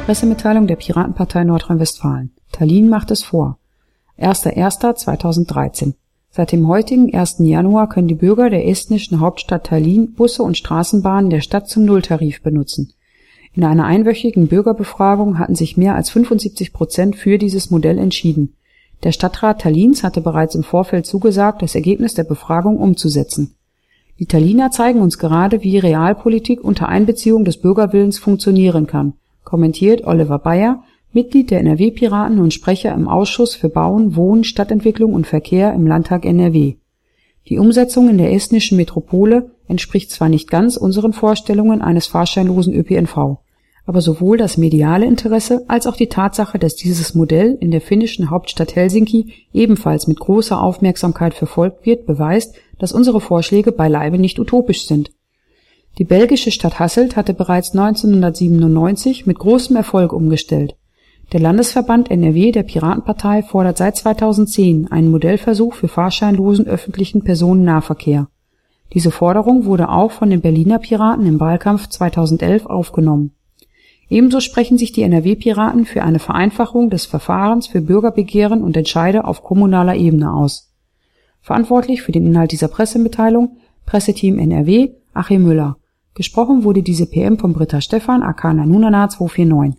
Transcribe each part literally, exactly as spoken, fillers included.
Pressemitteilung der Piratenpartei Nordrhein-Westfalen. Tallinn macht es vor. erster erster zweitausenddreizehn. Seit dem heutigen ersten Januar können die Bürger der estnischen Hauptstadt Tallinn Busse und Straßenbahnen der Stadt zum Nulltarif benutzen. In einer einwöchigen Bürgerbefragung hatten sich mehr als fünfundsiebzig Prozent für dieses Modell entschieden. Der Stadtrat Tallinns hatte bereits im Vorfeld zugesagt, das Ergebnis der Befragung umzusetzen. Die Tallinner zeigen uns gerade, wie Realpolitik unter Einbeziehung des Bürgerwillens funktionieren kann, kommentiert Oliver Bayer, Mitglied der N R W-Piraten und Sprecher im Ausschuss für Bauen, Wohnen, Stadtentwicklung und Verkehr im Landtag N R W. Die Umsetzung in der estnischen Metropole entspricht zwar nicht ganz unseren Vorstellungen eines fahrscheinlosen Ö P N V, aber sowohl das mediale Interesse als auch die Tatsache, dass dieses Modell in der finnischen Hauptstadt Helsinki ebenfalls mit großer Aufmerksamkeit verfolgt wird, beweist, dass unsere Vorschläge beileibe nicht utopisch sind. Die belgische Stadt Hasselt hatte bereits neunzehnhundertsiebenundneunzig mit großem Erfolg umgestellt. Der Landesverband N R W der Piratenpartei fordert seit zweitausendzehn einen Modellversuch für fahrscheinlosen öffentlichen Personennahverkehr. Diese Forderung wurde auch von den Berliner Piraten im Wahlkampf zweitausendelf aufgenommen. Ebenso sprechen sich die N R W-Piraten für eine Vereinfachung des Verfahrens für Bürgerbegehren und Entscheide auf kommunaler Ebene aus. Verantwortlich für den Inhalt dieser Pressemitteilung Presseteam N R W Achim Müller. Gesprochen wurde diese P M von Britta Stephan, aka Nanunana zwei vier neun.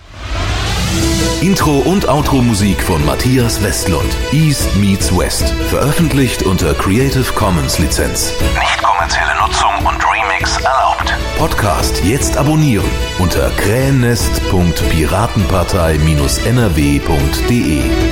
Intro und Outro-Musik von Matthias Westlund. East meets West. Veröffentlicht unter Creative Commons Lizenz. Nicht kommerzielle Nutzung und Remix erlaubt. Podcast jetzt abonnieren unter krähennest punkt piratenpartei Bindestrich n r w punkt d e.